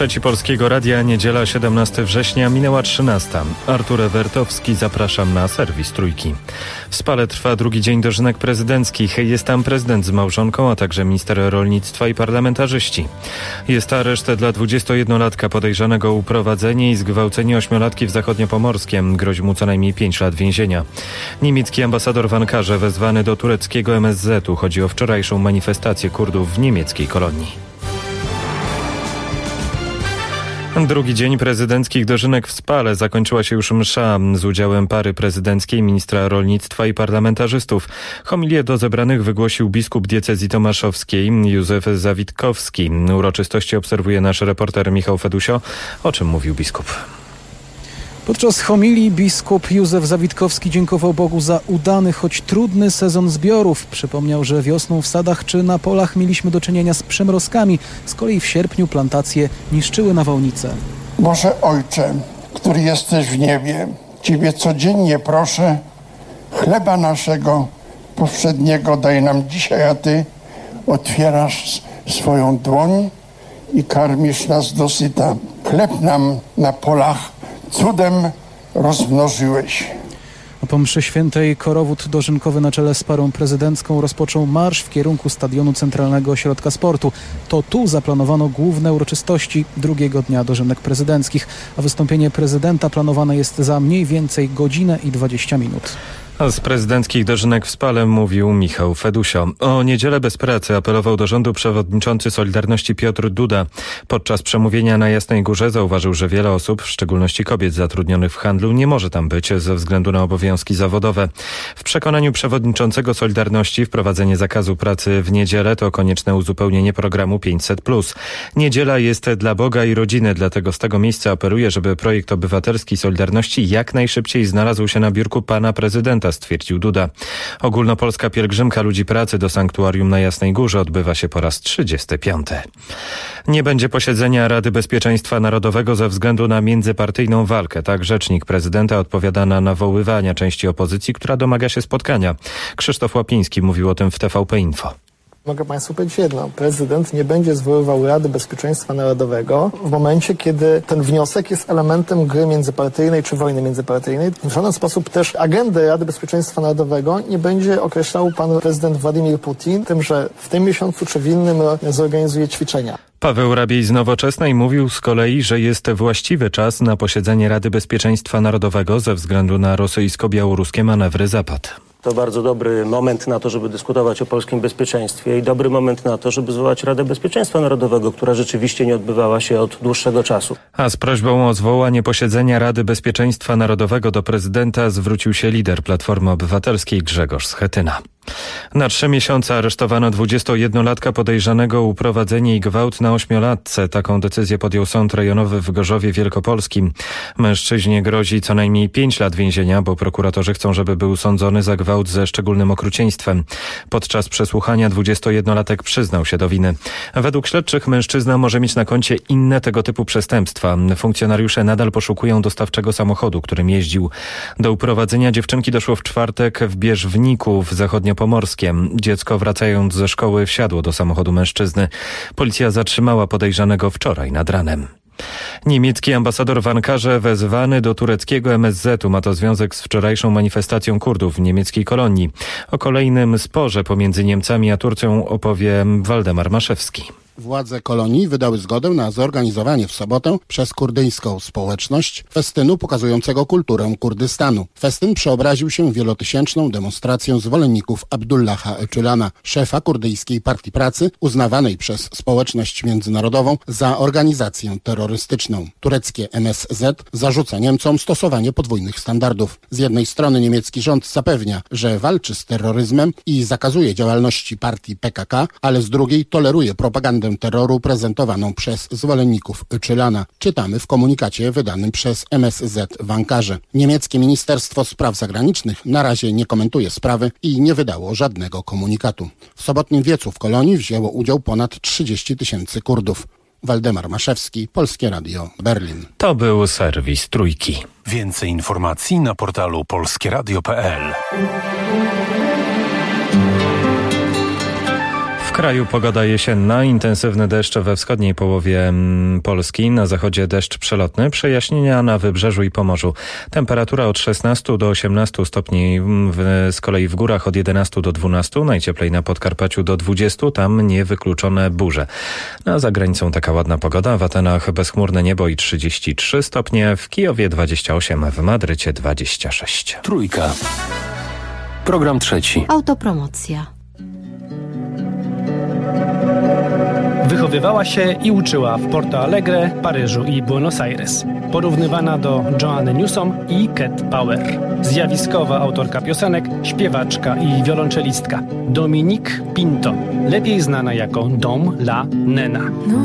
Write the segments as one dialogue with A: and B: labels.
A: Trzeci Polskiego Radia, niedziela 17 września, minęła 13. Artur Ewertowski, zapraszam na serwis Trójki. W Spale trwa drugi dzień dożynek prezydenckich. Jest tam prezydent z małżonką, a także minister rolnictwa i parlamentarzyści. Jest areszt dla 21-latka podejrzanego o uprowadzenie i zgwałcenie 8-latki w Zachodniopomorskiem. Grozi mu co najmniej 5 lat więzienia. Niemiecki ambasador w Ankarze wezwany do tureckiego MSZ-u. Chodzi o wczorajszą manifestację Kurdów w niemieckiej kolonii. Drugi dzień prezydenckich dożynek w Spale. Zakończyła się już msza z udziałem pary prezydenckiej, ministra rolnictwa i parlamentarzystów. Homilię do zebranych wygłosił biskup diecezji tomaszowskiej Józef Zawitkowski. Uroczystości obserwuje nasz reporter Michał Fedusio. O czym mówił biskup?
B: Podczas homilii biskup Józef Zawitkowski dziękował Bogu za udany, choć trudny sezon zbiorów. Przypomniał, że wiosną w sadach czy na polach mieliśmy do czynienia z przymrozkami. Z kolei w sierpniu plantacje niszczyły nawałnice.
C: Boże Ojcze, który jesteś w niebie, Ciebie codziennie proszę, chleba naszego powszedniego daj nam dzisiaj, a Ty otwierasz swoją dłoń i karmisz nas dosyta. Chleb nam na polach cudem rozmnożyłeś.
B: Po mszy świętej korowód dożynkowy na czele z parą prezydencką rozpoczął marsz w kierunku Stadionu Centralnego Ośrodka Sportu. To tu zaplanowano główne uroczystości drugiego dnia dożynek prezydenckich, a wystąpienie prezydenta planowane jest za mniej więcej godzinę i 20 minut.
A: Z prezydenckich dożynek w Spale mówił Michał Fedusio. O niedzielę bez pracy apelował do rządu przewodniczący Solidarności Piotr Duda. Podczas przemówienia na Jasnej Górze zauważył, że wiele osób, w szczególności kobiet zatrudnionych w handlu, nie może tam być ze względu na obowiązki zawodowe. W przekonaniu przewodniczącego Solidarności wprowadzenie zakazu pracy w niedzielę to konieczne uzupełnienie programu 500+. Niedziela jest dla Boga i rodziny, dlatego z tego miejsca apeluję, żeby projekt obywatelski Solidarności jak najszybciej znalazł się na biurku pana prezydenta, stwierdził Duda. Ogólnopolska pielgrzymka ludzi pracy do sanktuarium na Jasnej Górze odbywa się po raz 35. Nie będzie posiedzenia Rady Bezpieczeństwa Narodowego ze względu na międzypartyjną walkę. Tak rzecznik prezydenta odpowiada na nawoływania części opozycji, która domaga się spotkania. Krzysztof Łapiński mówił o tym w TVP Info.
D: Mogę Państwu powiedzieć jedno. Prezydent nie będzie zwoływał Rady Bezpieczeństwa Narodowego w momencie, kiedy ten wniosek jest elementem gry międzypartyjnej czy wojny międzypartyjnej. W żaden sposób też agendy Rady Bezpieczeństwa Narodowego nie będzie określał pan prezydent Władimir Putin tym, że w tym miesiącu czy w innym zorganizuje ćwiczenia.
A: Paweł Rabiej z Nowoczesnej mówił z kolei, że jest właściwy czas na posiedzenie Rady Bezpieczeństwa Narodowego ze względu na rosyjsko-białoruskie manewry Zapad.
E: To bardzo dobry moment na to, żeby dyskutować o polskim bezpieczeństwie i dobry moment na to, żeby zwołać Radę Bezpieczeństwa Narodowego, która rzeczywiście nie odbywała się od dłuższego czasu. A
A: z prośbą o zwołanie posiedzenia Rady Bezpieczeństwa Narodowego do prezydenta zwrócił się lider Platformy Obywatelskiej Grzegorz Schetyna. Na 3 miesiące aresztowano 21-latka podejrzanego o uprowadzenie i gwałt na 8-latce. Taką decyzję podjął Sąd Rejonowy w Gorzowie Wielkopolskim. Mężczyźnie grozi co najmniej 5 lat więzienia, bo prokuratorzy chcą, żeby był sądzony za gwałt ze szczególnym okrucieństwem. Podczas przesłuchania 21-latek przyznał się do winy. Według śledczych mężczyzna może mieć na koncie inne tego typu przestępstwa. Funkcjonariusze nadal poszukują dostawczego samochodu, którym jeździł. Do uprowadzenia dziewczynki doszło w czwartek w Bierzwniku w Zachodniopomorskiem. Dziecko, wracając ze szkoły, wsiadło do samochodu mężczyzny. Policja zatrzymała podejrzanego wczoraj nad ranem. Niemiecki ambasador w Ankarze wezwany do tureckiego MSZ-u. Ma to związek z wczorajszą manifestacją Kurdów w niemieckiej kolonii. O kolejnym sporze pomiędzy Niemcami a Turcją opowie Waldemar Maszewski.
F: Władze kolonii wydały zgodę na zorganizowanie w sobotę przez kurdyjską społeczność festynu pokazującego kulturę Kurdystanu. Festyn przeobraził się w wielotysięczną demonstrację zwolenników Abdullaha Öcalana, szefa kurdyjskiej Partii Pracy, uznawanej przez społeczność międzynarodową za organizację terrorystyczną. Tureckie MSZ zarzuca Niemcom stosowanie podwójnych standardów. Z jednej strony niemiecki rząd zapewnia, że walczy z terroryzmem i zakazuje działalności partii PKK, ale z drugiej toleruje propagandę terroru prezentowaną przez zwolenników Öcalana. Czytamy w komunikacie wydanym przez MSZ w Ankarze. Niemieckie Ministerstwo Spraw Zagranicznych na razie nie komentuje sprawy i nie wydało żadnego komunikatu. W sobotnim wiecu w kolonii wzięło udział ponad 30 000 Kurdów. Waldemar Maszewski, Polskie Radio, Berlin.
A: To był serwis Trójki.
G: Więcej informacji na portalu polskieradio.pl.
A: kraju pogoda jesienna, intensywny deszcz we wschodniej połowie Polski, na zachodzie deszcz przelotny, przejaśnienia na wybrzeżu i Pomorzu. Temperatura od 16 do 18 stopni, z kolei w górach od 11 do 12, najcieplej na Podkarpaciu do 20, tam niewykluczone burze. A za granicą taka ładna pogoda, w Atenach bezchmurne niebo i 33 stopnie, w Kijowie 28, w Madrycie 26.
G: Trójka. Program trzeci.
H: Autopromocja.
I: Wychowywała się i uczyła w Porto Alegre, Paryżu i Buenos Aires. Porównywana do Joanny Newsom i Cat Power. Zjawiskowa autorka piosenek, śpiewaczka i wiolonczelistka. Dominique Pinto, lepiej znana jako Dom La Nena.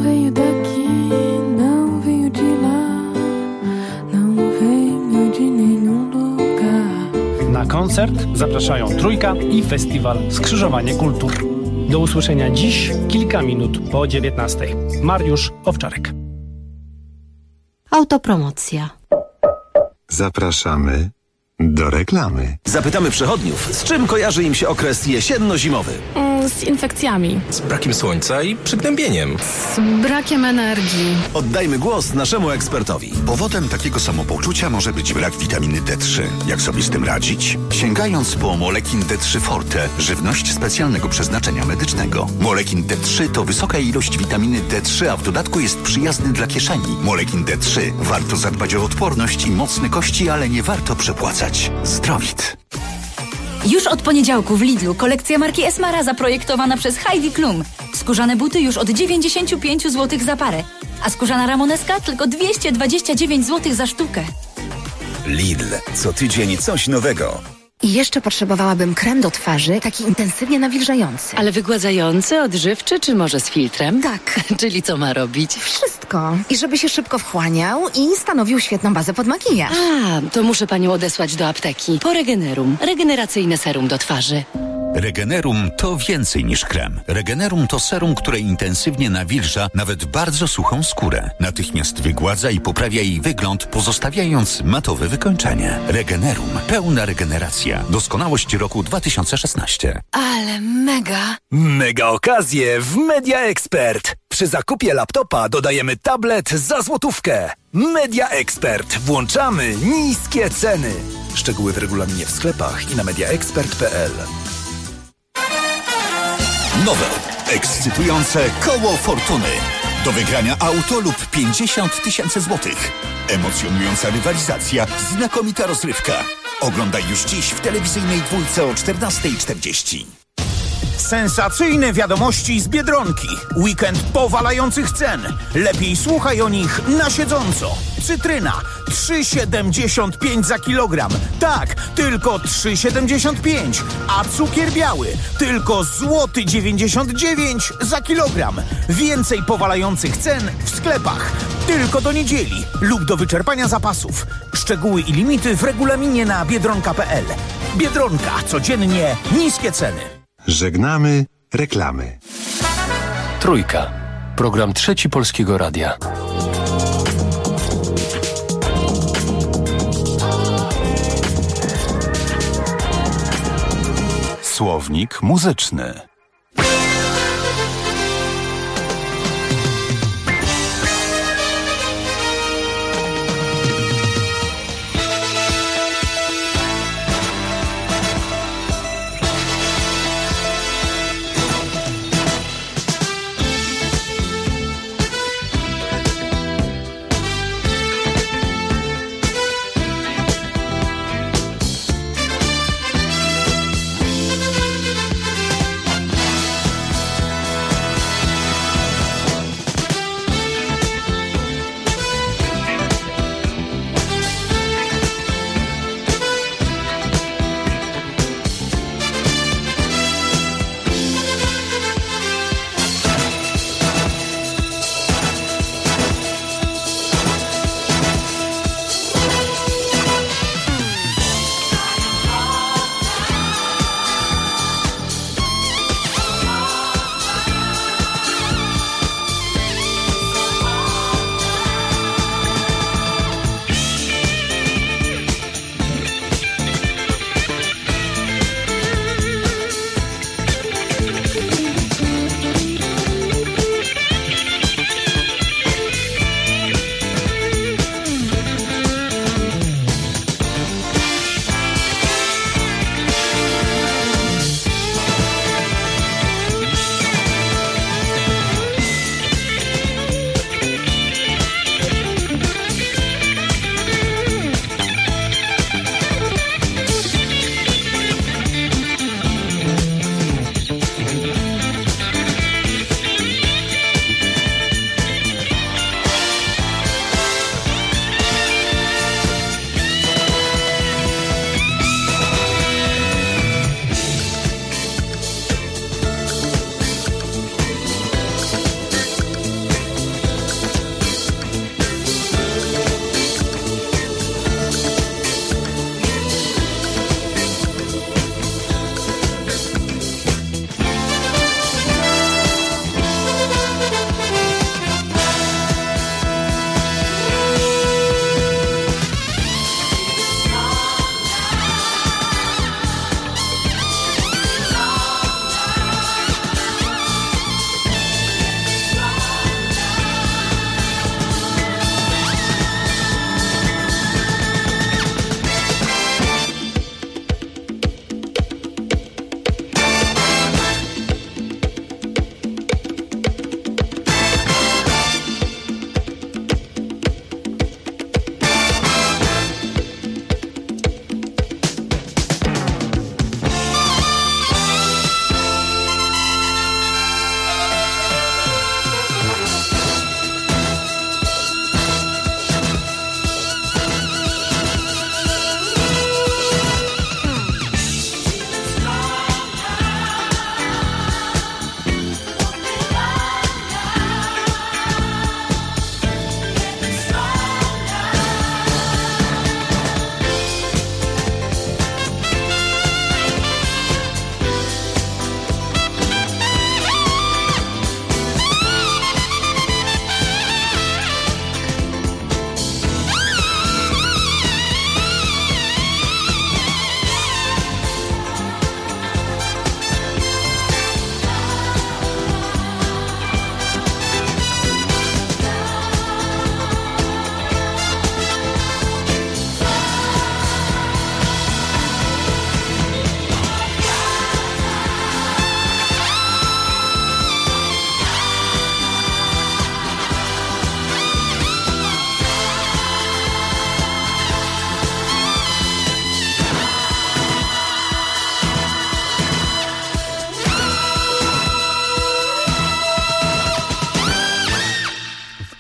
I: Na koncert zapraszają Trójka i festiwal Skrzyżowanie Kultur. Do usłyszenia dziś, kilka minut po 19:00. Mariusz Owczarek.
H: Autopromocja.
J: Zapraszamy do reklamy.
K: Zapytamy przechodniów, z czym kojarzy im się okres jesienno-zimowy?
L: Z infekcjami.
K: Z brakiem słońca i przygnębieniem.
L: Z brakiem energii.
K: Oddajmy głos naszemu ekspertowi.
M: Powodem takiego samopoczucia może być brak witaminy D3. Jak sobie z tym radzić? Sięgając po Molekin D3 Forte, żywność specjalnego przeznaczenia medycznego. Molekin D3 to wysoka ilość witaminy D3, a w dodatku jest przyjazny dla kieszeni. Molekin D3. Warto zadbać o odporność i mocne kości, ale nie warto przepłacać. Zdrowit.
N: Już od poniedziałku w Lidlu kolekcja marki Esmara zaprojektowana przez Heidi Klum. Skórzane buty już od 95 zł za parę, a skórzana ramoneska tylko 229 zł za sztukę.
K: Lidl. Co tydzień coś nowego.
O: I jeszcze potrzebowałabym krem do twarzy, taki intensywnie nawilżający.
P: Ale wygładzający, odżywczy, czy może z filtrem?
O: Tak.
P: Czyli co ma robić?
O: Wszystko. I żeby się szybko wchłaniał i stanowił świetną bazę pod makijaż.
P: A, to muszę panią odesłać do apteki. Po Regenerum. Regeneracyjne serum do twarzy.
M: Regenerum to więcej niż krem. Regenerum to serum, które intensywnie nawilża nawet bardzo suchą skórę. Natychmiast wygładza i poprawia jej wygląd, pozostawiając matowe wykończenie. Regenerum. Pełna regeneracja. Doskonałość roku 2016.
O: Ale mega.
K: Mega okazje w Media Expert. Przy zakupie laptopa dodajemy tablet za złotówkę. Media Expert. Włączamy niskie ceny. Szczegóły w regulaminie w sklepach i na mediaexpert.pl.
M: Nowe, ekscytujące koło fortuny. Do wygrania auto lub 50 000 złotych. Emocjonująca rywalizacja, znakomita rozrywka. Oglądaj już dziś w telewizyjnej dwójce o 14:40.
Q: Sensacyjne wiadomości z Biedronki. Weekend powalających cen. Lepiej słuchaj o nich na siedząco. Cytryna 3,75 za kilogram. Tak, tylko 3,75. A cukier biały tylko złoty 99 za kilogram. Więcej powalających cen w sklepach. Tylko do niedzieli lub do wyczerpania zapasów. Szczegóły i limity w regulaminie na biedronka.pl. Biedronka. Codziennie niskie ceny.
J: Żegnamy reklamy.
G: Trójka. Program trzeci Polskiego Radia.
J: Słownik muzyczny.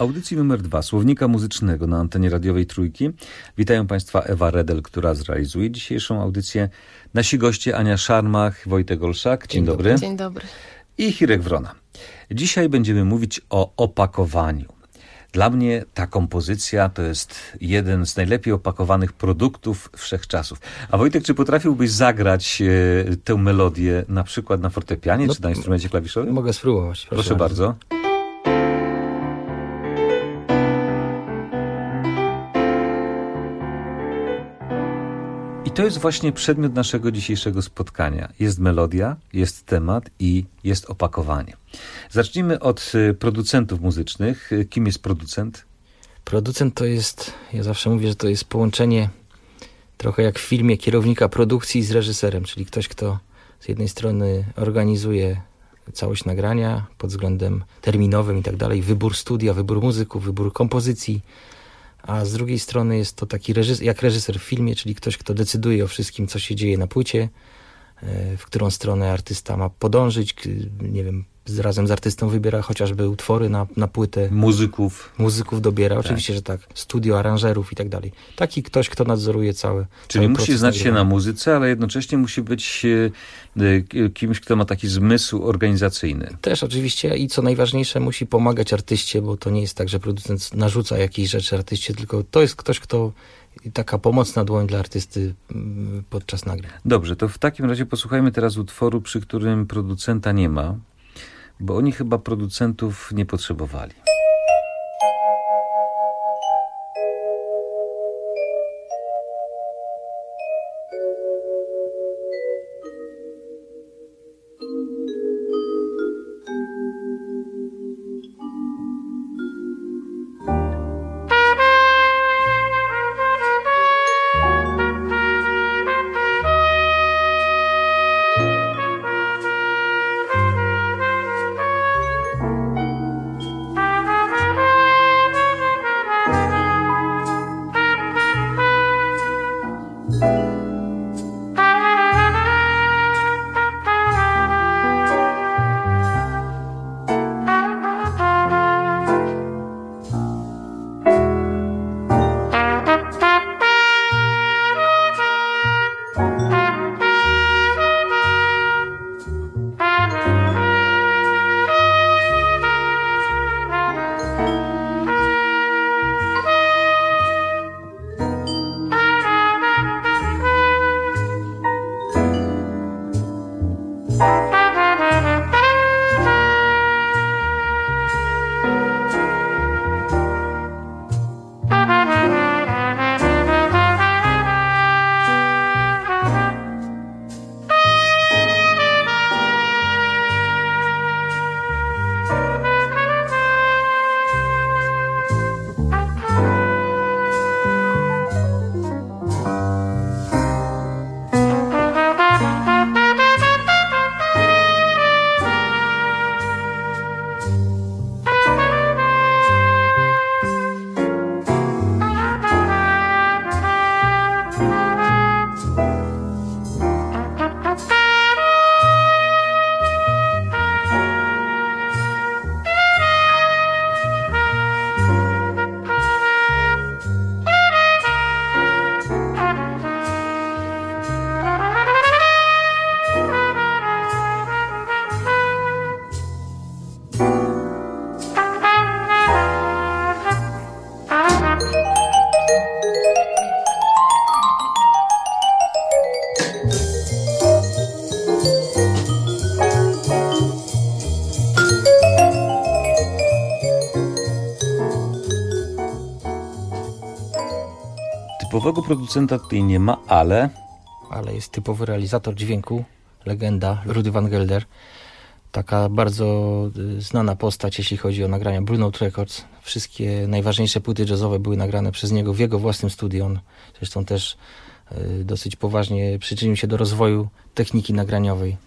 H: audycji numer 2 Słownika Muzycznego na antenie radiowej Trójki. Witają Państwa Ewa Redel, która zrealizuje dzisiejszą audycję. Nasi goście Ania Szarmach, Wojtek Olszak. Dzień dobry.
R: Dzień dobry.
H: I Hirek Wrona. Dzisiaj będziemy mówić o opakowaniu. Dla mnie ta kompozycja to jest jeden z najlepiej opakowanych produktów wszechczasów. A Wojtek, czy potrafiłbyś zagrać tę melodię na przykład na fortepianie czy na instrumencie klawiszowym?
S: Mogę spróbować.
H: Proszę bardzo. I to jest właśnie przedmiot naszego dzisiejszego spotkania. Jest melodia, jest temat i jest opakowanie. Zacznijmy od producentów muzycznych. Kim jest producent?
S: Producent to jest, ja zawsze mówię, że to jest połączenie trochę jak w filmie kierownika produkcji z reżyserem, czyli ktoś, kto z jednej strony organizuje całość nagrania pod względem terminowym i tak dalej, wybór studia, wybór muzyków, wybór kompozycji, a z drugiej strony jest to taki jak reżyser w filmie, czyli ktoś, kto decyduje o wszystkim, co się dzieje na płycie, w którą stronę artysta ma podążyć, nie wiem, razem z artystą wybiera chociażby utwory na płytę. Muzyków dobiera, oczywiście, że tak. Studio, aranżerów i tak dalej. Taki ktoś, kto nadzoruje cały
H: Czyli musi znać się na muzyce, ale jednocześnie musi być kimś, kto ma taki zmysł organizacyjny.
S: Też oczywiście i co najważniejsze, musi pomagać artyście, bo to nie jest tak, że producent narzuca jakieś rzeczy artyście, tylko to jest ktoś, kto taka pomocna dłoń dla artysty podczas nagrań.
H: Dobrze, to w takim razie posłuchajmy teraz utworu, przy którym producenta nie ma, bo oni chyba producentów nie potrzebowali. Typowego producenta tutaj nie ma, ale
S: jest typowy realizator dźwięku, legenda Rudy Van Gelder. Taka bardzo znana postać, jeśli chodzi o nagrania Blue Note Records. Wszystkie najważniejsze płyty jazzowe były nagrane przez niego w jego własnym studiu. On zresztą też dosyć poważnie przyczynił się do rozwoju techniki nagraniowej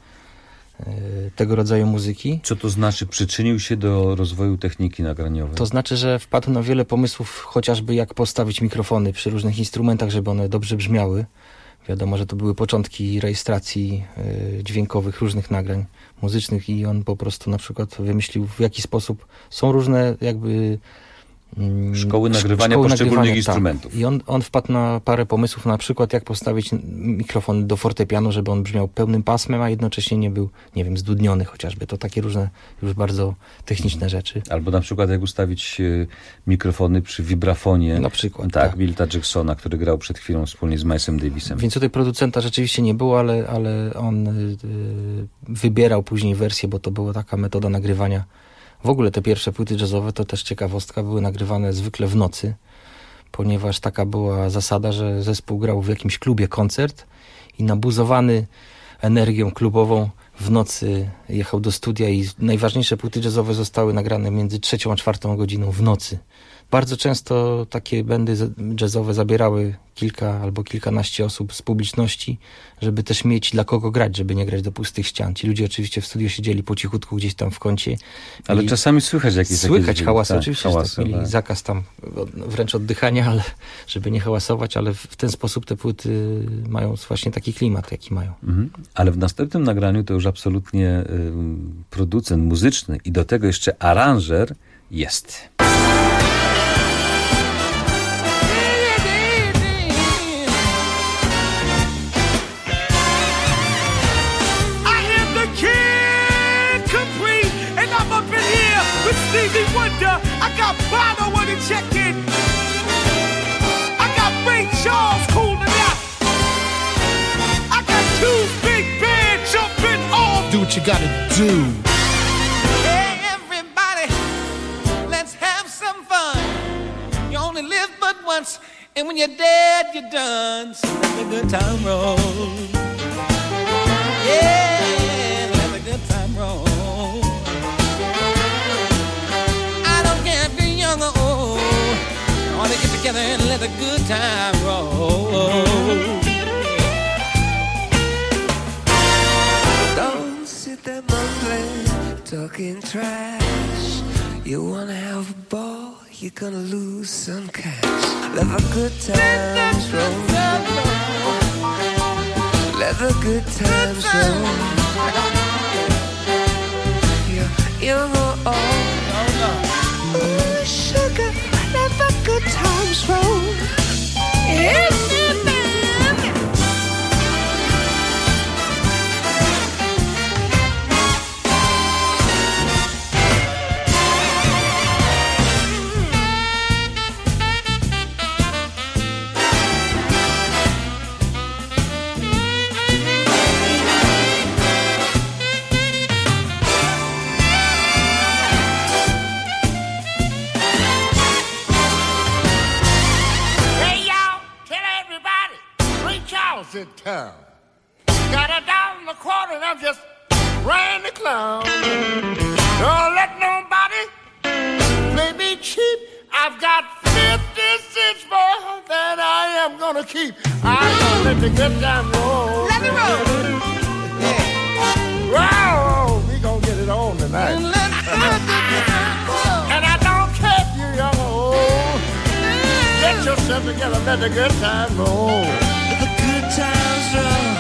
S: tego rodzaju muzyki.
H: Co to znaczy przyczynił się do rozwoju techniki nagraniowej?
S: To znaczy, że wpadł na wiele pomysłów, chociażby jak postawić mikrofony przy różnych instrumentach, żeby one dobrze brzmiały. Wiadomo, że to były początki rejestracji dźwiękowych różnych nagrań muzycznych i on po prostu na przykład wymyślił, w jaki sposób są różne jakby
H: Szkoły nagrywania poszczególnych instrumentów.
S: Tak. I on wpadł na parę pomysłów, na przykład jak postawić mikrofon do fortepianu, żeby on brzmiał pełnym pasmem, a jednocześnie nie był, nie wiem, zdudniony chociażby. To takie różne, już bardzo techniczne rzeczy.
H: Albo na przykład jak ustawić mikrofony przy vibrafonie.
S: Na przykład.
H: Tak, Milta Jacksona, który grał przed chwilą wspólnie z Milesem Davisem.
S: Więc tutaj producenta rzeczywiście nie było, ale on wybierał później wersję, bo to była taka metoda nagrywania. W ogóle te pierwsze płyty jazzowe, to też ciekawostka, były nagrywane zwykle w nocy, ponieważ taka była zasada, że zespół grał w jakimś klubie koncert i nabuzowany energią klubową w nocy jechał do studia i najważniejsze płyty jazzowe zostały nagrane między 3 a 4 godziną w nocy. Bardzo często takie bandy jazzowe zabierały kilka albo kilkanaście osób z publiczności, żeby też mieć dla kogo grać, żeby nie grać do pustych ścian. Ci ludzie oczywiście w studiu siedzieli po cichutku gdzieś tam w kącie.
H: Ale czasami słychać jakieś
S: hałasy,
H: tak,
S: oczywiście,
H: hałasy,
S: że tak mieli zakaz tam wręcz oddychania, ale żeby nie hałasować, ale w ten sposób te płyty mają właśnie taki klimat, jaki mają.
H: Ale w następnym nagraniu to już absolutnie producent muzyczny i do tego jeszcze aranżer jest.
R: Stevie Wonder, I got Bono on the check-in. I got Ray Charles cooling out. I got two big bands jumping off.
T: Do what you gotta do.
R: Hey everybody, let's have some fun. You only live but once, and when you're dead, you're done. So let the good time roll. Yeah, let the good time roll. Young or old, I wanna get together and let the good time roll.
U: Don't sit there mumbling, talking trash. You wanna have a ball, you're gonna lose some cash. Let the good times roll. Let the good times roll. You're young or old. Ooh, sugar, let the good times roll.
T: In town. Got $1.25 and I'm just ran the clown. Don't let nobody play me cheap. I've got 50 cents more than I am gonna keep. I'm gonna let the good time roll.
R: Let it roll.
T: Yeah. Wow, we gonna get it on tonight. And I don't care if you're young or old. Get yourself together, let the good time roll.
U: Times roll.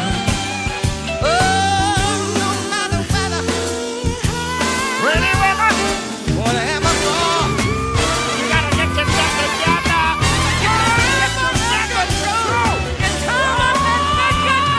R: Oh, no matter weather.
T: Ready, weather?
R: Wanna have a ball?
T: You gotta get yourself together.
R: Get yourself control. It's time to let the good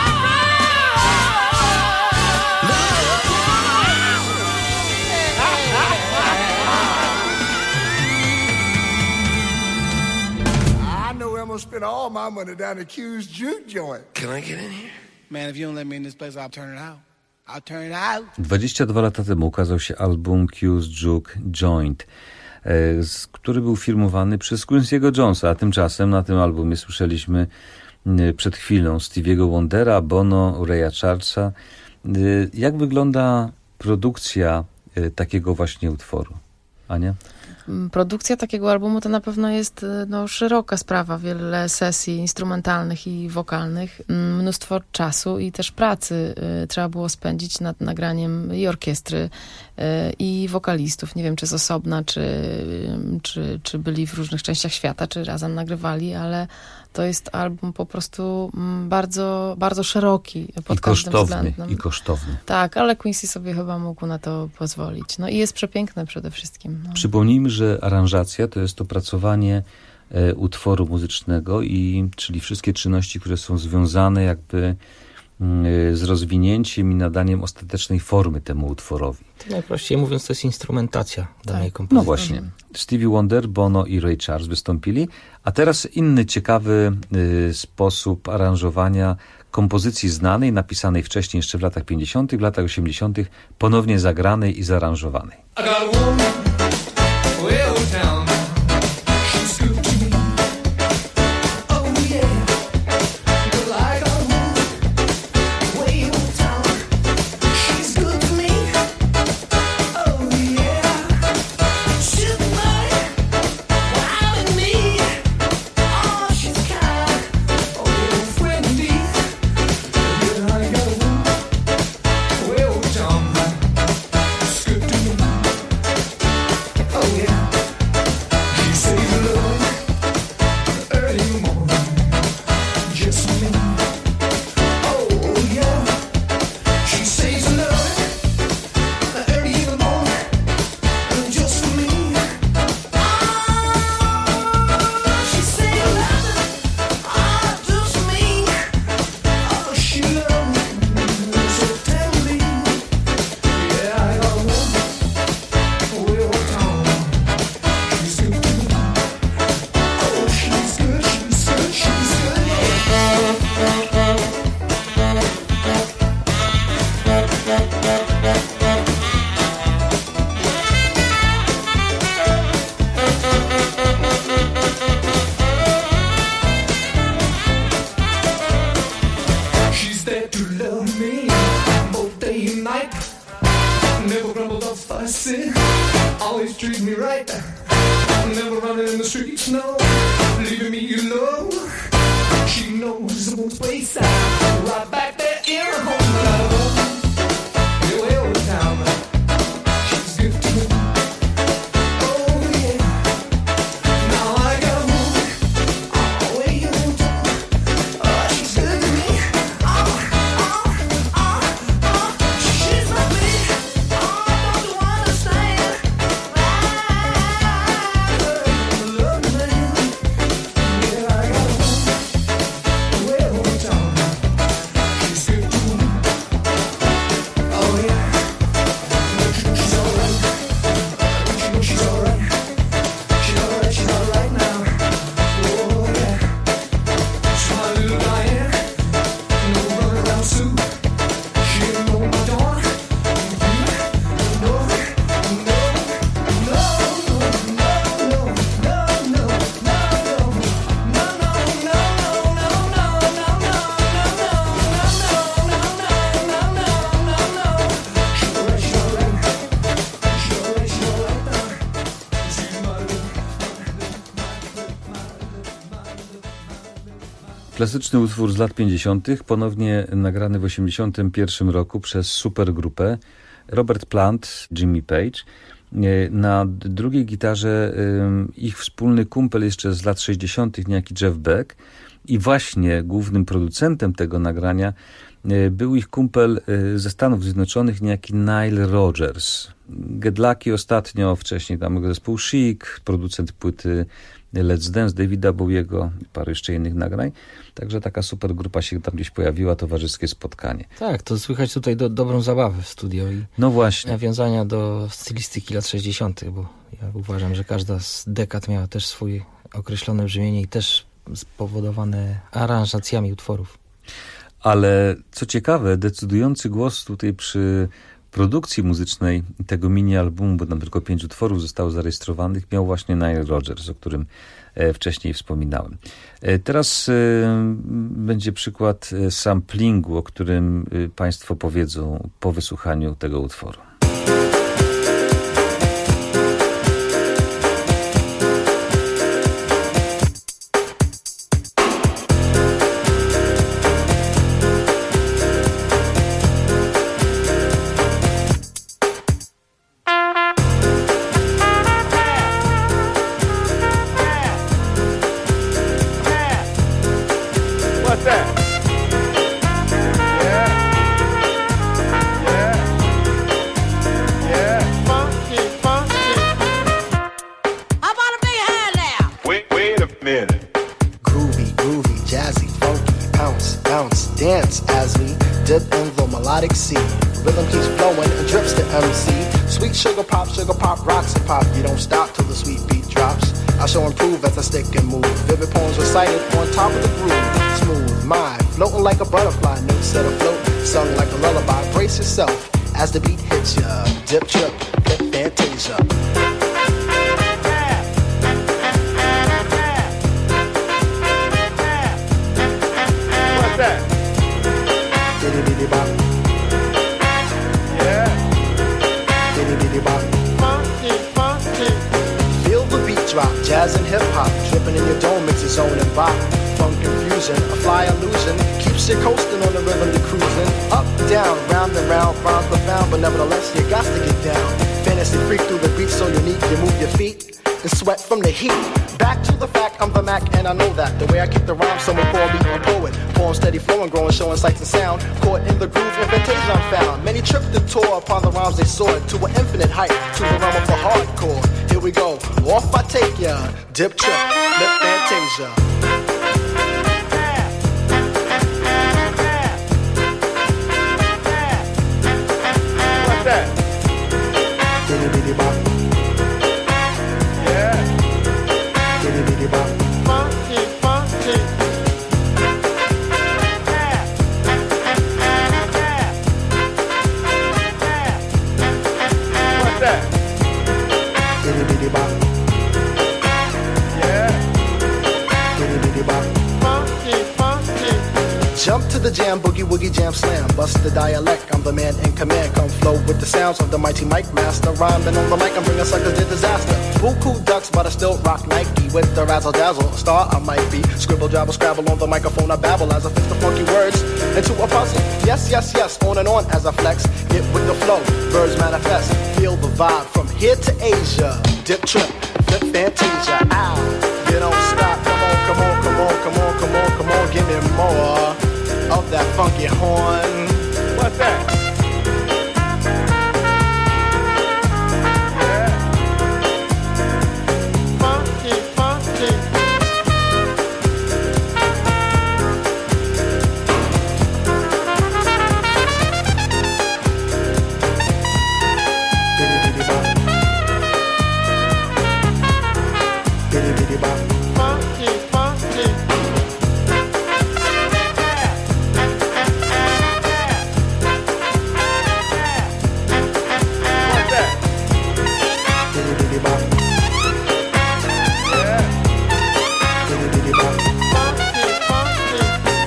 T: I know I'm gonna spend all my money down at Q's Juke Joint.
U: Can I get in here?
R: Man, if you don't let me in this place, I'll turn it out. I'll turn it out.
H: 22 lata temu ukazał się album Q's Juke Joint, który był firmowany przez Quincy'ego Jonesa, a tymczasem na tym albumie słyszeliśmy przed chwilą Stevie'ego Wondera, Bono, Raya Charlesa. Jak wygląda produkcja takiego właśnie utworu? Ania?
V: Produkcja takiego albumu to na pewno jest szeroka sprawa, wiele sesji instrumentalnych i wokalnych, mnóstwo czasu i też pracy trzeba było spędzić nad nagraniem i orkiestry, i wokalistów. Nie wiem, czy z osobna, czy byli w różnych częściach świata, czy razem nagrywali, ale to jest album po prostu bardzo, bardzo szeroki pod każdym względem.
H: I kosztowny.
V: Tak, ale Quincy sobie chyba mógł na to pozwolić. No i jest przepiękny przede wszystkim. No.
H: Przypomnijmy, że że aranżacja to jest opracowanie utworu muzycznego, czyli wszystkie czynności, które są związane jakby z rozwinięciem i nadaniem ostatecznej formy temu utworowi.
S: Najprościej mówiąc, to jest instrumentacja danej kompozycji.
H: No właśnie. Stevie Wonder, Bono i Ray Charles wystąpili, a teraz inny ciekawy sposób aranżowania kompozycji znanej, napisanej wcześniej jeszcze w latach 50., w latach 80., ponownie zagranej i zaaranżowanej. Klasyczny utwór z lat 50., ponownie nagrany w 1981 roku przez supergrupę Robert Plant, Jimmy Page. Na drugiej gitarze ich wspólny kumpel jeszcze z lat 60., niejaki Jeff Beck. I właśnie głównym producentem tego nagrania był ich kumpel ze Stanów Zjednoczonych, niejaki Nile Rodgers. Get Lucky ostatnio, wcześniej tam zespół Chic, producent płyty Let's Dance Davida Bowiego i paru jeszcze innych nagrań. Także taka super grupa się tam gdzieś pojawiła, towarzyskie spotkanie.
S: Tak, to słychać tutaj dobrą zabawę w studio i
H: no właśnie.
S: Nawiązania do stylistyki lat 60., bo ja uważam, że każda z dekad miała też swoje określone brzmienie i też spowodowane aranżacjami utworów.
H: Ale co ciekawe, decydujący głos tutaj przy produkcji muzycznej tego mini-albumu, bo tam tylko 5 utworów zostało zarejestrowanych, miał właśnie Nile Rodgers, o którym wcześniej wspominałem. Teraz będzie przykład samplingu, o którym Państwo powiedzą po wysłuchaniu tego utworu.
B: dance as we dip in the melodic sea. Rhythm keeps flowing and drips to MC. Sweet sugar pop, rocks and pop. You don't stop till the sweet beat drops. I shall improve as I stick and move. Vivid poems recited on top of the groove. Smooth mind, floating like a butterfly. Notes set afloat, sung like a lullaby. Brace yourself as the beat hits ya. Dip, trip, flip, fantasia.
R: What's that?
B: Diddy diddy bop.
R: Yeah.
B: Diddy diddy bop.
R: Funky, funky.
B: Feel the beat drop, jazz and hip hop. Dripping in your dome, mix your zone and bop. Funk confusion, a fly illusion. Keeps you coasting on the rhythm you're cruising. Up, down, round and round, rhymes profound. But nevertheless, you got to get down. Fantasy freak through the beat so unique. You move your feet and sweat from the heat. Back to the fact, I'm the Mac and I know that. The way I kick the rhyme, someone call me a poet. Poem steady flowing, growing, showing sights and sound. Caught in the groove, in fantasia I'm found. Many tripped and tore upon the rhymes they soared to an infinite height, to the realm of the hardcore. Here we go, off I take ya. Dip, trip, flip, fantasia.
R: What's that?
B: Diddy diddy bop.
R: Yeah.
B: Diddy diddy bop.
R: Funky, funky. What's that?
B: Diddy diddy bop.
R: Yeah.
B: Diddy diddy bop.
R: Funky, funky.
B: Jump to the jam, boogie woogie jam slam. Bust the dialect, I'm the man in command. Come flow with the sounds of the mighty mic master. Rhyming on the mic, I'm bringing suckers to disaster. Buku ducks, but I still rock Nike. With the razzle dazzle, a star I might be. Scribble, jabble, scrabble on the microphone, I babble as I fix the funky words into a puzzle. Yes, yes, yes, on and on as I flex. Get with the flow, birds manifest. Feel the vibe from here to Asia. Dip, trip, flip, fantasia. Ow, you don't stop. Come on, come on, come on, come on, come on, come on. Give me more of that funky horn.
R: What's that? Yeah. Funky, funky.
B: Diddy diddy bop. Diddy diddy bop.
R: Funky, funky. What's that?
B: Diddy diddy bop.
R: Yeah.
B: Diddy diddy bop.
R: Funky, funky.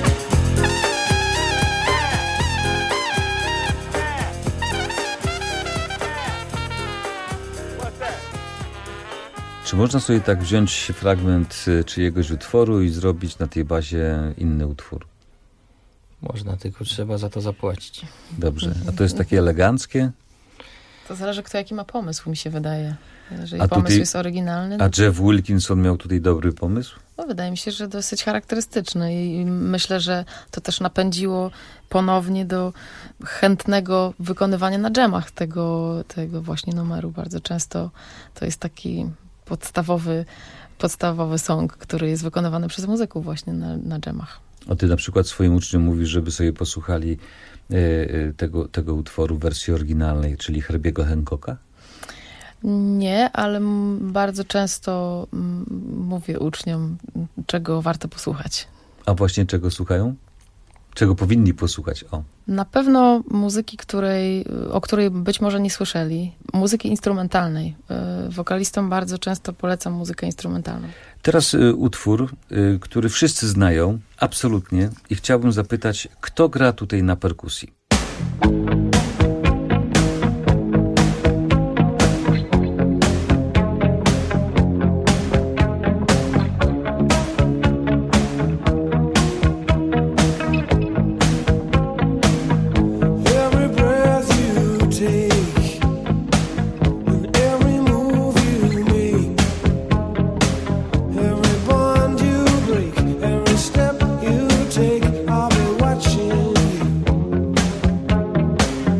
R: What's that?
H: Czy można sobie tak wziąć fragment czyjegoś utworu i zrobić na tej bazie inny utwór?
S: Można, tylko trzeba za to zapłacić.
H: Dobrze. A to jest takie eleganckie?
V: To zależy, kto jaki ma pomysł, mi się wydaje. Jeżeli
H: A
V: pomysł
H: tutaj-
V: jest oryginalny,
H: A Jeff Wilkinson miał tutaj dobry pomysł?
V: no wydaje mi się, że dosyć charakterystyczny i myślę, że to też napędziło ponownie do chętnego wykonywania na dżemach tego właśnie numeru. Bardzo często to jest taki podstawowy song, który jest wykonywany przez muzyków właśnie na dżemach.
H: A ty na przykład swoim uczniom mówisz, żeby sobie posłuchali tego utworu w wersji oryginalnej, czyli Herbiego Hancocka?
V: Nie, ale bardzo często mówię uczniom, czego warto posłuchać.
H: A właśnie czego słuchają? Czego powinni posłuchać? O.
V: Na pewno muzyki, o której być może nie słyszeli. Muzyki instrumentalnej. Wokalistom bardzo często polecam muzykę instrumentalną.
H: Teraz utwór, który wszyscy znają, absolutnie. I chciałbym zapytać, kto gra tutaj na perkusji?
U: Every breath you take and every move you make, every bond you break, every step you take, I'll be watching you.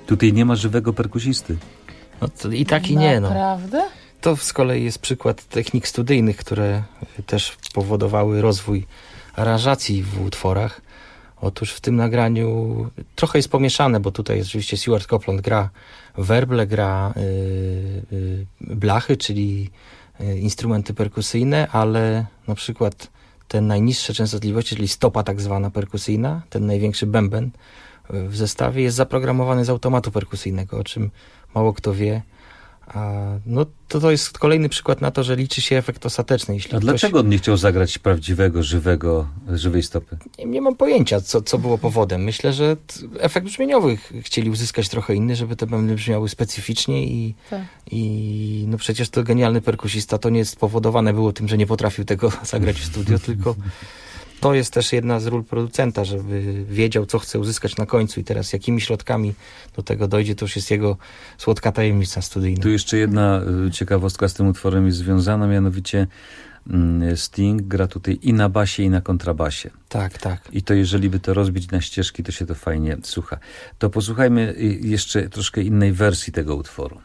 H: Tutaj nie ma żywego perkusisty.
S: No to i tak i nie. No.
V: Naprawdę?
S: To z kolei jest przykład technik studyjnych, które też powodowały rozwój aranżacji w utworach. Otóż w tym nagraniu trochę jest pomieszane, bo tutaj oczywiście Stewart Copeland gra werble, gra blachy, czyli instrumenty perkusyjne, ale na przykład te najniższe częstotliwości, czyli stopa tak zwana perkusyjna, ten największy bęben w zestawie jest zaprogramowany z automatu perkusyjnego, o czym mało kto wie. No to jest kolejny przykład na to, że liczy się efekt ostateczny. Jeśli
H: dlaczego on nie chciał zagrać prawdziwej stopy?
S: Nie mam pojęcia, co było powodem. Myślę, że efekt brzmieniowy chcieli uzyskać trochę inny, żeby te bębny brzmiały specyficznie i no przecież to genialny perkusista to nie spowodowane było tym, że nie potrafił tego zagrać w studio, tylko to jest też jedna z ról producenta, żeby wiedział, co chce uzyskać na końcu i teraz jakimi środkami do tego dojdzie, to już jest jego słodka tajemnica studyjna.
H: Tu jeszcze jedna ciekawostka z tym utworem jest związana, mianowicie Sting gra tutaj i na basie, i na kontrabasie.
S: Tak, tak.
H: I to jeżeli by to rozbić na ścieżki, to się to fajnie słucha. To posłuchajmy jeszcze troszkę innej wersji tego utworu.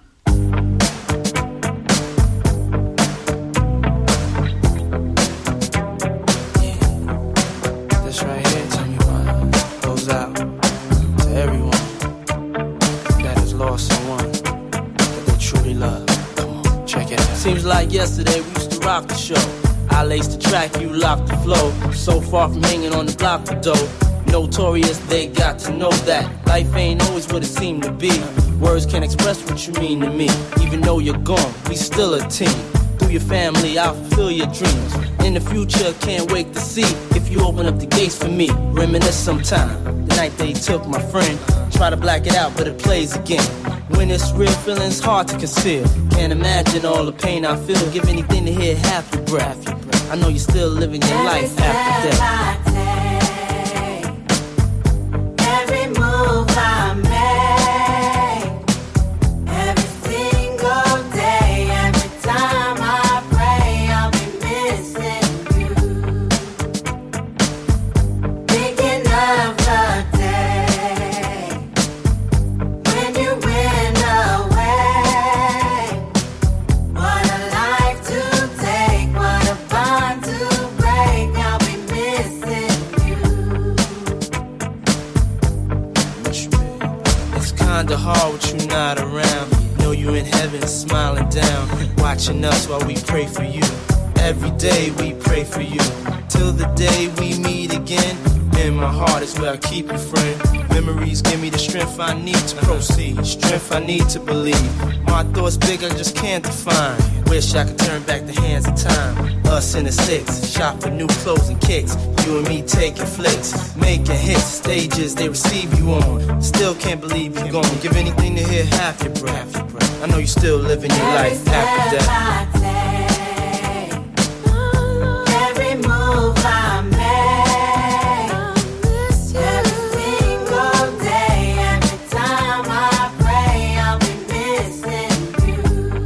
C: Seems like yesterday we used to rock the show. I laced the track, you locked the flow. So far from hanging on the block for dough. Notorious, they got to know that life ain't always what it seemed to be. Words can't express what you mean to me. Even though you're gone, we still a team. Through your family, I'll fulfill your dreams. In the future, can't wait to see if you open up the gates for me. Reminisce sometime, the night they took my friend. Try to black it out, but it plays again. When it's real, feeling's hard to conceal. Can't imagine all the pain I feel. Give anything to hear half your breath. I know you're still living your life after death.
D: Every move I make, every single day, every time I pray, I'll be missing you. Thinking of the day when you went away. What a life to take, what a bond to break. I'll be missing you.
C: It's kinda hard with you not around. Know you in heaven smiling down, watching us while we pray for you. Every day we pray for you, till the day we meet again. In my heart is where I keep you, friend. Memories give me the strength I need to proceed, strength I need to believe. My thoughts big, I just can't define. Wish I could turn back the hands of time. Us in the six, shop for new clothes and kicks. You and me taking flicks, making hits, stages they receive you on. Still can't believe you're gone. Give anything to hear half your breath. I know you're still living your life after death.
D: Every move I make, every single day, every time I pray, I'll be missing you.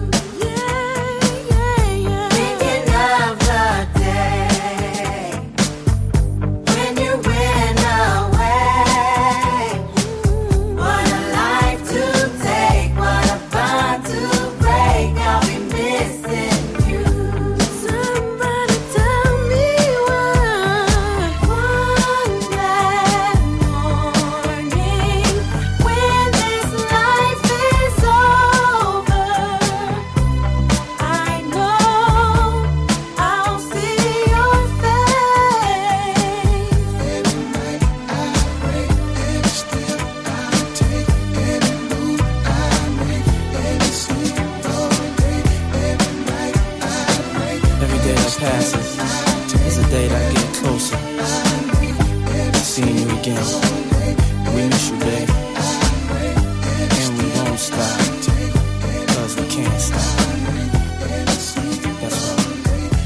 D: Thinking of the day when you went away. What a life to take, what a bond to break. I'll be missing you. Somebody tell me why. One bad morning when this life is over, I know I'll see your face. Every night I pray, every step I take, every move I make, every single day, every night I pray.
C: Every day that passes is a day that I get closer to seeing you again. We miss you, babe, and we won't stop, cause we can't stop. That's right.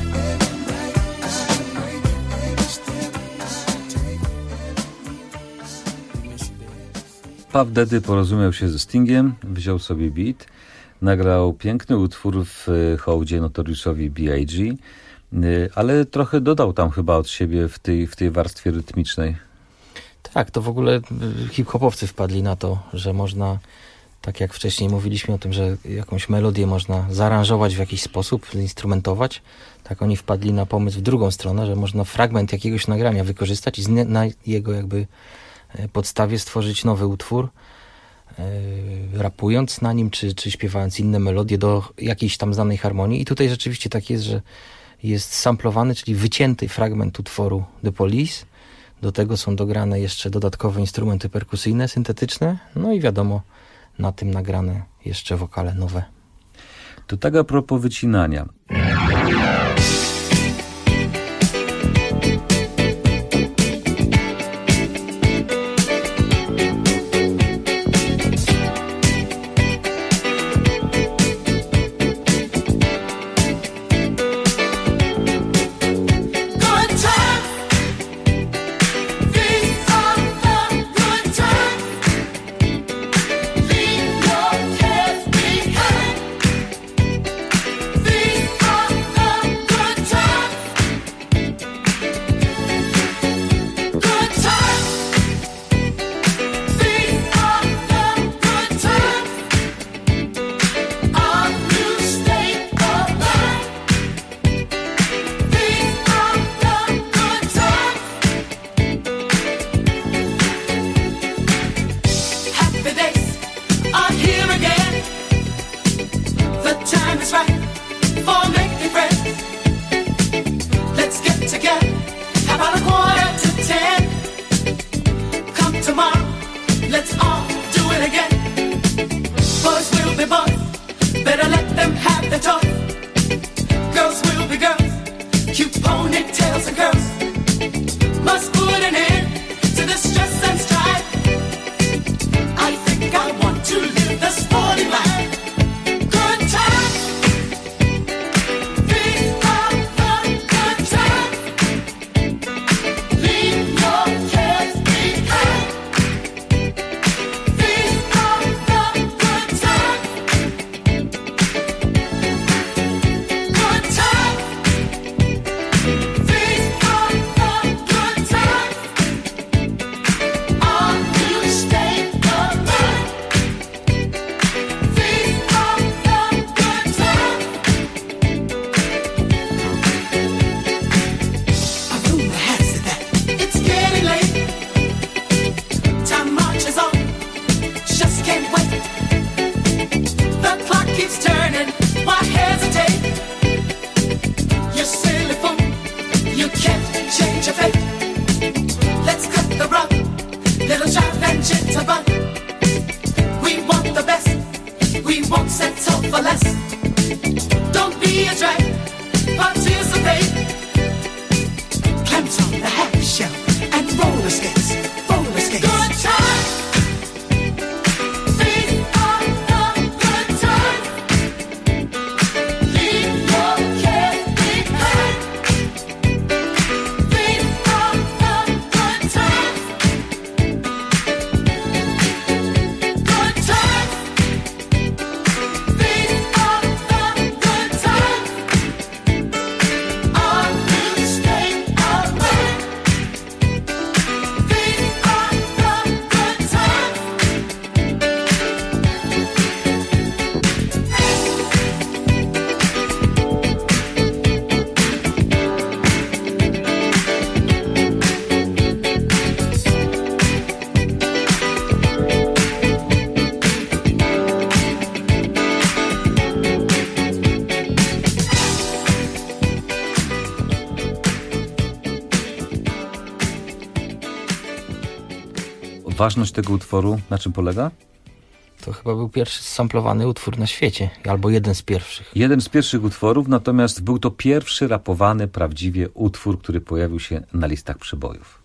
H: Puff Daddy porozumiał się ze Stingiem, wziął sobie beat, nagrał piękny utwór w hołdzie Notoriousowi B.I.G., ale trochę dodał tam chyba od siebie w tej warstwie rytmicznej.
S: Tak, to w ogóle hip-hopowcy wpadli na to, że można, tak jak wcześniej mówiliśmy o tym, że jakąś melodię można zaaranżować w jakiś sposób, zinstrumentować, tak oni wpadli na pomysł w drugą stronę, że można fragment jakiegoś nagrania wykorzystać i na jego jakby podstawie stworzyć nowy utwór, rapując na nim, czy śpiewając inne melodie do jakiejś tam znanej harmonii. I tutaj rzeczywiście tak jest, że jest samplowany, czyli wycięty fragment utworu The Police. Do tego są dograne jeszcze dodatkowe instrumenty perkusyjne, syntetyczne, no i wiadomo, na tym nagrane jeszcze wokale nowe.
H: To tak a propos wycinania. Ważność tego utworu na czym polega?
S: To chyba był pierwszy samplowany utwór na świecie, albo jeden z pierwszych.
H: Jeden z pierwszych utworów, natomiast był to pierwszy rapowany prawdziwie utwór, który pojawił się na listach przebojów.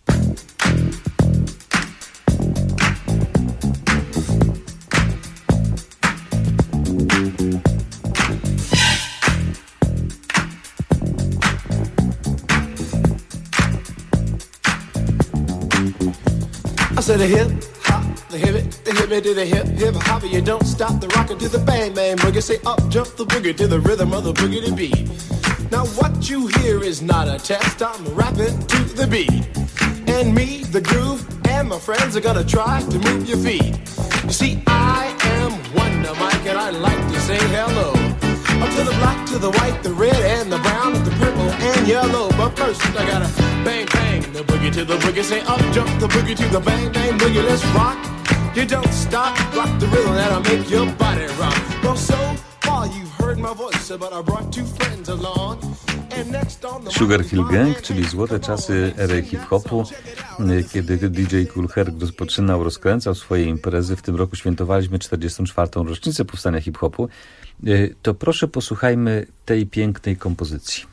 B: I said a hip hop, the hip it to the hip hip hop. You don't stop the rocker to the bang bang boogie. Say up jump the boogie to the rhythm of the boogie to beat. Now what you hear is not a test. I'm rapping to the beat, and me, the groove, and and my friends are gonna try to move your feet. You see, I am Wonder Mike, and I like to say hello. Up to the black, to the white, the red, and the brown, the purple, and yellow. But first, I gotta bang, bang, the boogie to the boogie. Say up, jump the boogie to the bang, bang, boogie. Let's rock. You don't stop, rock the rhythm that'll make your body rock. Well, so far you've heard my voice, but I brought two friends along.
H: Sugar Hill Gang, czyli złote czasy ery hip-hopu, kiedy DJ Kool Herc rozpoczynał, rozkręcał swoje imprezy. W tym roku świętowaliśmy 44. rocznicę powstania hip-hopu. To proszę posłuchajmy tej pięknej kompozycji.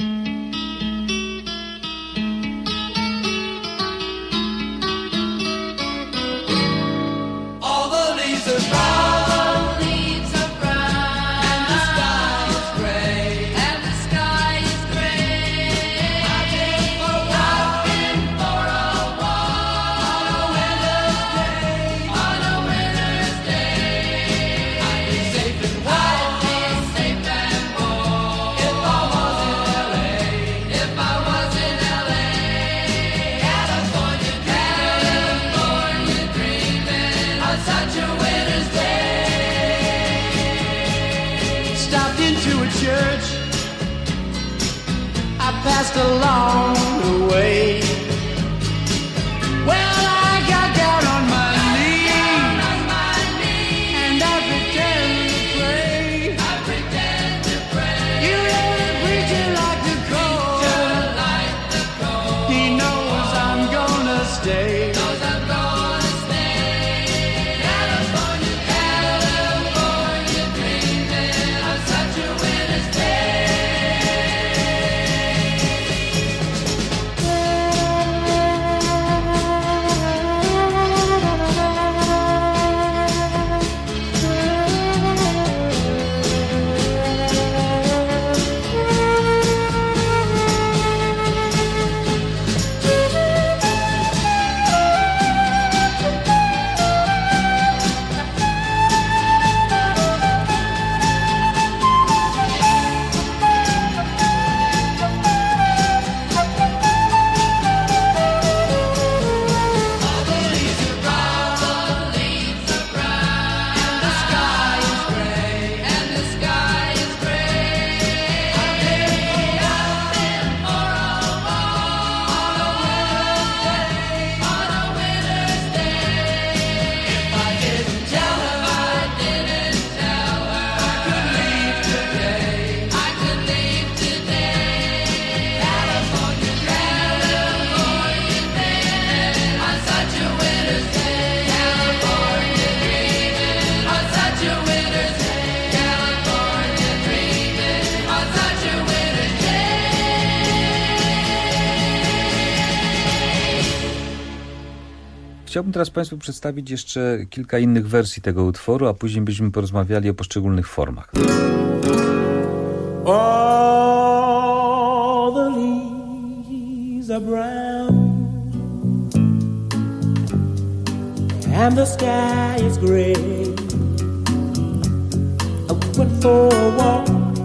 C: Passed along the way. Well, I got down on my knees and I pretend to pray. You know the preacher like the cold. He knows I'm gonna stay. California, California, dreaming of such a winter's day.
H: Chciałbym teraz Państwu przedstawić jeszcze kilka innych wersji tego utworu, a później byśmy porozmawiali o poszczególnych formach.
C: All the leaves are brown and the sky is gray. I went for a walk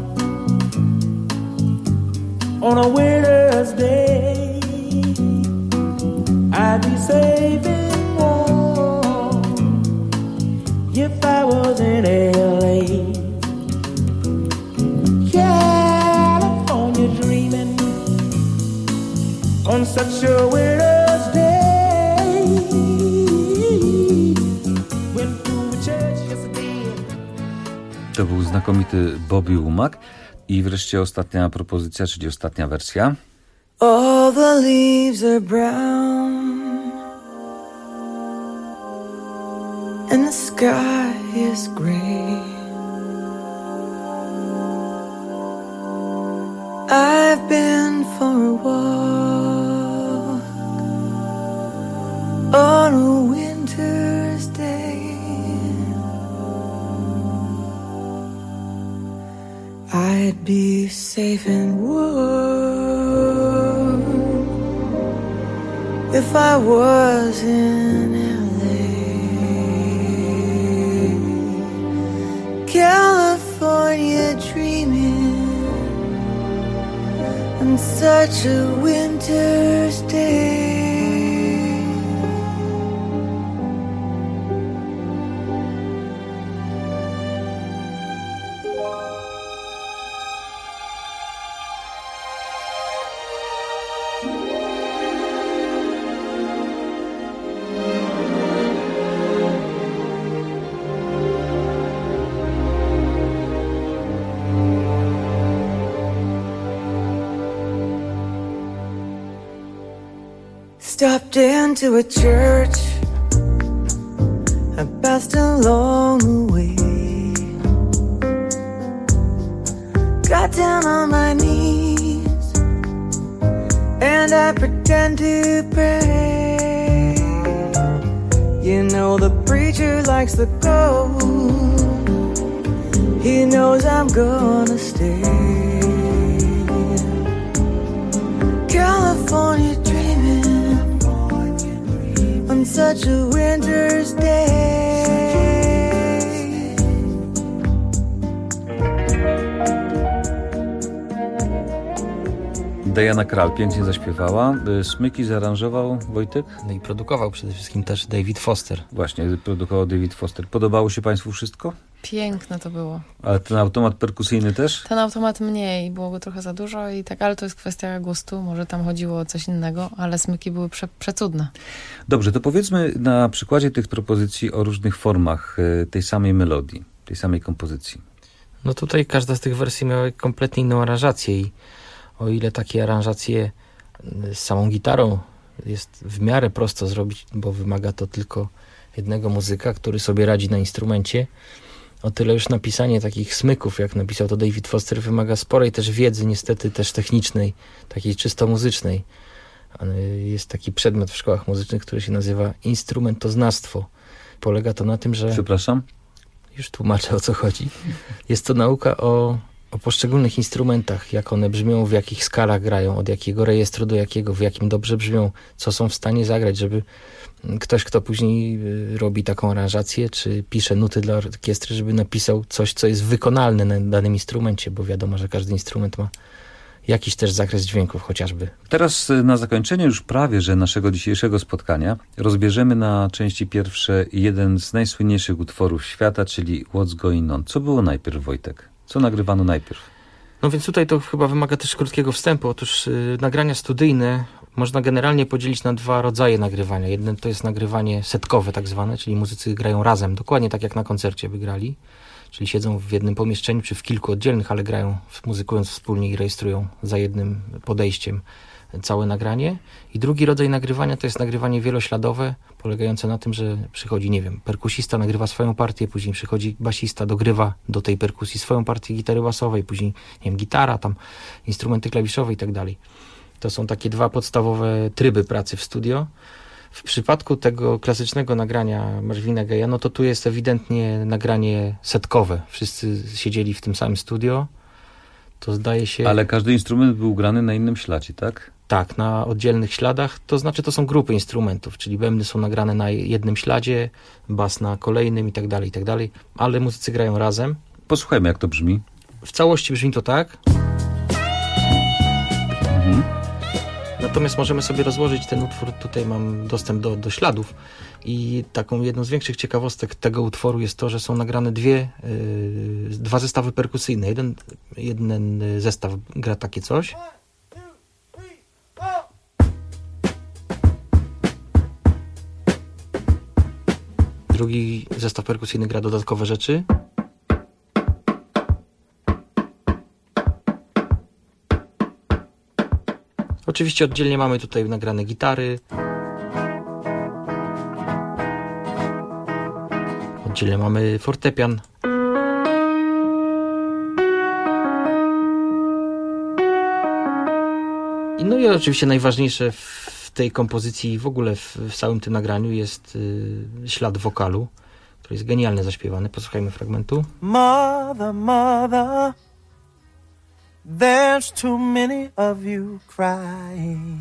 C: on a winter's day. I'd be safe and warm if I was in LA. California dreaming on such a winter's day. Went to a church yesterday.
H: To był znakomity Bobby Womack. I wreszcie ostatnia propozycja, czyli ostatnia wersja.
U: All the leaves are brown and the sky is gray. I've been for a walk on a winter's day. I'd be safe and warm if I was in LA. California dreaming on such a winter's day.
E: went to a church, I passed along the way, got down on my knees, and I pretend to pray. You know the preacher likes the gold, he knows I'm gonna stay. California dreaming on such a winter's day.
H: Diana Krall pięknie zaśpiewała. Smyki zaaranżował Wojtek?
S: No i produkował przede wszystkim też David Foster.
H: Właśnie, produkował David Foster. Podobało się Państwu wszystko?
V: Piękne to było.
H: Ale ten automat perkusyjny też?
V: Ten automat mniej, było go trochę za dużo i tak, ale to jest kwestia gustu. Może tam chodziło o coś innego, ale smyki były przecudne.
H: Dobrze, to powiedzmy na przykładzie tych propozycji o różnych formach tej samej melodii, tej samej kompozycji.
S: No tutaj każda z tych wersji miała kompletnie inną aranżację i o ile takie aranżacje z samą gitarą jest w miarę prosto zrobić, bo wymaga to tylko jednego muzyka, który sobie radzi na instrumencie, o tyle już napisanie takich smyków, jak napisał to David Foster, wymaga sporej też wiedzy, niestety też technicznej, takiej czysto muzycznej. Jest taki przedmiot w szkołach muzycznych, który się nazywa instrumentoznawstwo. Polega to na tym, że...
H: Przepraszam?
S: Już tłumaczę, o co chodzi. Jest to nauka o poszczególnych instrumentach, jak one brzmią, w jakich skalach grają, od jakiego rejestru do jakiego, w jakim dobrze brzmią, co są w stanie zagrać, żeby ktoś, kto później robi taką aranżację, czy pisze nuty dla orkiestry, żeby napisał coś, co jest wykonalne na danym instrumencie, bo wiadomo, że każdy instrument ma jakiś też zakres dźwięków chociażby.
H: Teraz na zakończenie już prawie, że naszego dzisiejszego spotkania rozbierzemy na części pierwsze jeden z najsłynniejszych utworów świata, czyli What's Going On. Co było najpierw, Wojtek? Co nagrywano najpierw?
S: No więc tutaj to chyba wymaga też krótkiego wstępu. Otóż nagrania studyjne można generalnie podzielić na dwa rodzaje nagrywania. Jedno to jest nagrywanie setkowe tak zwane, czyli muzycy grają razem, dokładnie tak jak na koncercie by grali. Czyli siedzą w jednym pomieszczeniu, czy w kilku oddzielnych, ale grają, muzykując wspólnie i rejestrują za jednym podejściem całe nagranie. I drugi rodzaj nagrywania to jest nagrywanie wielośladowe, polegające na tym, że przychodzi, nie wiem, perkusista nagrywa swoją partię, później przychodzi basista, dogrywa do tej perkusji swoją partię gitary basowej, później, nie wiem, gitara, tam instrumenty klawiszowe i tak dalej. To są takie dwa podstawowe tryby pracy w studio. W przypadku tego klasycznego nagrania Marvina Gaye'a, no to tu jest ewidentnie nagranie setkowe. Wszyscy siedzieli w tym samym studio. To zdaje się...
H: Ale każdy instrument był grany na innym śladzie, tak?
S: Tak, na oddzielnych śladach. To znaczy to są grupy instrumentów, czyli bębny są nagrane na jednym śladzie, bas na kolejnym i tak dalej, ale muzycy grają razem.
H: Posłuchajmy, jak to brzmi.
S: W całości brzmi to tak. Natomiast możemy sobie rozłożyć ten utwór, tutaj mam dostęp do śladów i taką jedną z większych ciekawostek tego utworu jest to, że są nagrane dwa zestawy perkusyjne. Jeden zestaw gra takie coś. Drugi zestaw perkusyjny gra dodatkowe rzeczy. Oczywiście oddzielnie mamy tutaj nagrane gitary. Oddzielnie mamy fortepian. No i oczywiście najważniejsze w tej kompozycji, w ogóle w całym tym nagraniu jest ślad wokalu, który jest genialnie zaśpiewany. Posłuchajmy fragmentu.
E: Mother, mother, there's too many of you crying.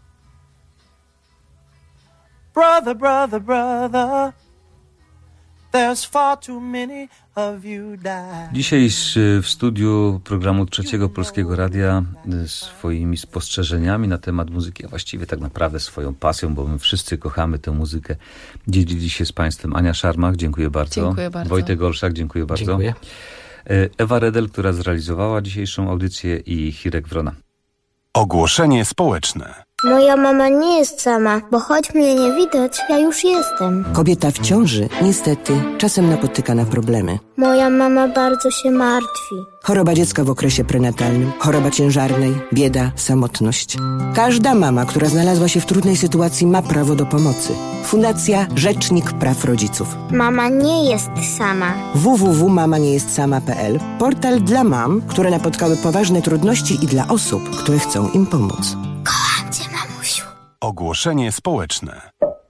E: Brother, brother, brother, there's far too many of you dying.
H: Dzisiaj w studiu programu Trzeciego Polskiego Radia swoimi spostrzeżeniami na temat muzyki, a właściwie tak naprawdę swoją pasją, bo my wszyscy kochamy tę muzykę, dzielili się z Państwem Ania Szarmach, dziękuję bardzo.
V: Dziękuję bardzo.
H: Wojtek Olszak, dziękuję bardzo.
S: Dziękuję.
H: Ewa Redel, która zrealizowała dzisiejszą audycję, i Hirek Wrona.
J: Ogłoszenie społeczne.
A: Moja mama nie jest sama, bo choć mnie nie widać, ja już jestem.
F: Kobieta w ciąży niestety czasem napotyka na problemy.
A: Moja mama bardzo się martwi.
F: Choroba dziecka w okresie prenatalnym, choroba ciężarnej, bieda, samotność. Każda mama, która znalazła się w trudnej sytuacji, ma prawo do pomocy. Fundacja Rzecznik Praw Rodziców.
A: Mama nie jest sama.
F: www.mamaniejestSama.pl. Portal dla mam, które napotkały poważne trudności i dla osób, które chcą im pomóc.
A: Kocham cię, mamusiu.
J: Ogłoszenie społeczne.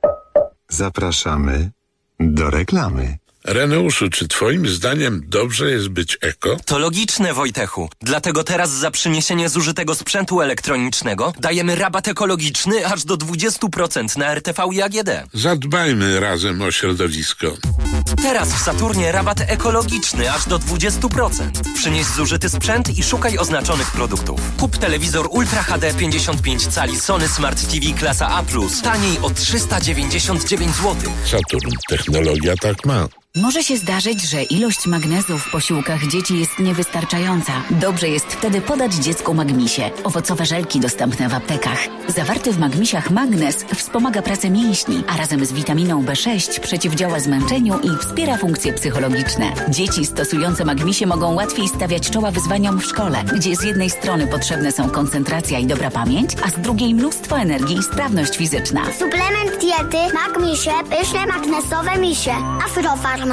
J: Zapraszamy do reklamy.
W: Reneuszu, czy twoim zdaniem dobrze jest być eko?
X: To logiczne, Wojtechu. Dlatego teraz za przyniesienie zużytego sprzętu elektronicznego dajemy rabat ekologiczny aż do 20% na RTV i AGD.
W: Zadbajmy razem o środowisko.
X: Teraz w Saturnie rabat ekologiczny aż do 20%. Przynieś zużyty sprzęt i szukaj oznaczonych produktów. Kup telewizor Ultra HD 55 cali Sony Smart TV klasa A+, taniej o 399 zł.
W: Saturn. Technologia tak ma.
N: Może się zdarzyć, że ilość magnezu w posiłkach dzieci jest niewystarczająca. Dobrze jest wtedy podać dziecku Magmisie. Owocowe żelki dostępne w aptekach. Zawarty w Magmisiach magnez wspomaga pracę mięśni, a razem z witaminą B6 przeciwdziała zmęczeniu i wspiera funkcje psychologiczne. Dzieci stosujące Magmisie mogą łatwiej stawiać czoła wyzwaniom w szkole, gdzie z jednej strony potrzebne są koncentracja i dobra pamięć, a z drugiej mnóstwo energii i sprawność fizyczna.
A: Suplement diety Magmisie, pyszne magnesowe misie. Afrofarm.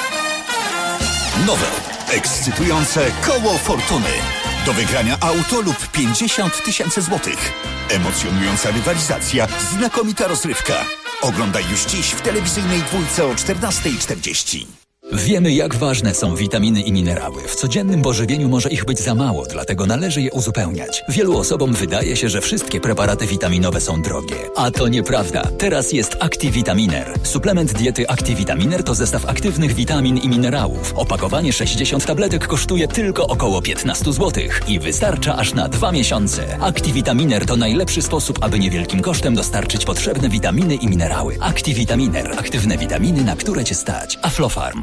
K: Nowe, ekscytujące Koło Fortuny. Do wygrania auto lub 50 000 złotych. Emocjonująca rywalizacja, znakomita rozrywka. Oglądaj już dziś w telewizyjnej dwójce o 14:40.
Y: Wiemy, jak ważne są witaminy i minerały. W codziennym pożywieniu może ich być za mało, dlatego należy je uzupełniać. Wielu osobom wydaje się, że wszystkie preparaty witaminowe są drogie. A to nieprawda. Teraz jest ActiVitaminer. Suplement diety ActiVitaminer to zestaw aktywnych witamin i minerałów. Opakowanie 60 tabletek kosztuje tylko około 15 zł i wystarcza aż na 2 miesiące. ActiVitaminer to najlepszy sposób, aby niewielkim kosztem dostarczyć potrzebne witaminy i minerały. ActiVitaminer. Aktywne witaminy, na które Cię stać. Aflofarm.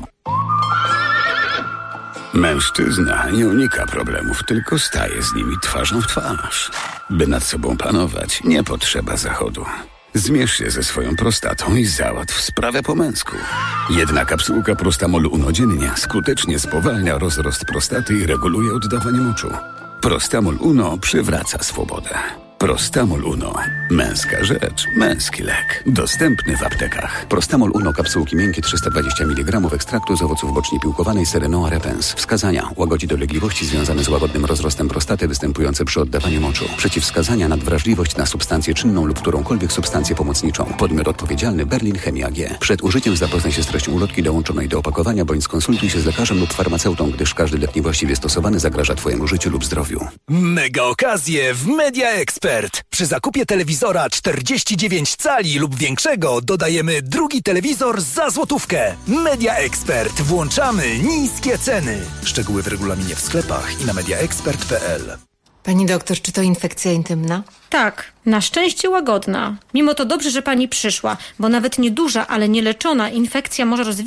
M: Mężczyzna nie unika problemów, tylko staje z nimi twarzą w twarz. By nad sobą panować, nie potrzeba zachodu. Zmierz się ze swoją prostatą i załatw sprawę po męsku. Jedna kapsułka Prostamol Uno dziennie skutecznie spowalnia rozrost prostaty i reguluje oddawanie moczu. Prostamol Uno przywraca swobodę. Prostamol Uno. Męska rzecz, męski lek. Dostępny w aptekach. Prostamol Uno, kapsułki miękkie 320 mg ekstraktu z owoców bocznie piłkowanej Serenoa repens. Wskazania: łagodzi dolegliwości związane z łagodnym rozrostem prostaty występujące przy oddawaniu moczu. Przeciwwskazania: nadwrażliwość na substancję czynną lub którąkolwiek substancję pomocniczą. Podmiot odpowiedzialny: Berlin Chemia AG. Przed użyciem zapoznaj się z treścią ulotki dołączonej do opakowania bądź skonsultuj się z lekarzem lub farmaceutą, gdyż każdy lek niewłaściwie stosowany zagraża Twojemu życiu lub zdrowiu.
K: Mega okazje w Media Expert. Przy zakupie telewizora 49 cali lub większego dodajemy drugi telewizor za złotówkę. Media Expert. Włączamy niskie ceny. Szczegóły w regulaminie w sklepach i na mediaexpert.pl.
O: Pani doktor, czy to infekcja intymna?
Z: Tak, na szczęście łagodna. Mimo to dobrze, że pani przyszła, bo nawet nieduża, ale nieleczona infekcja może rozwijać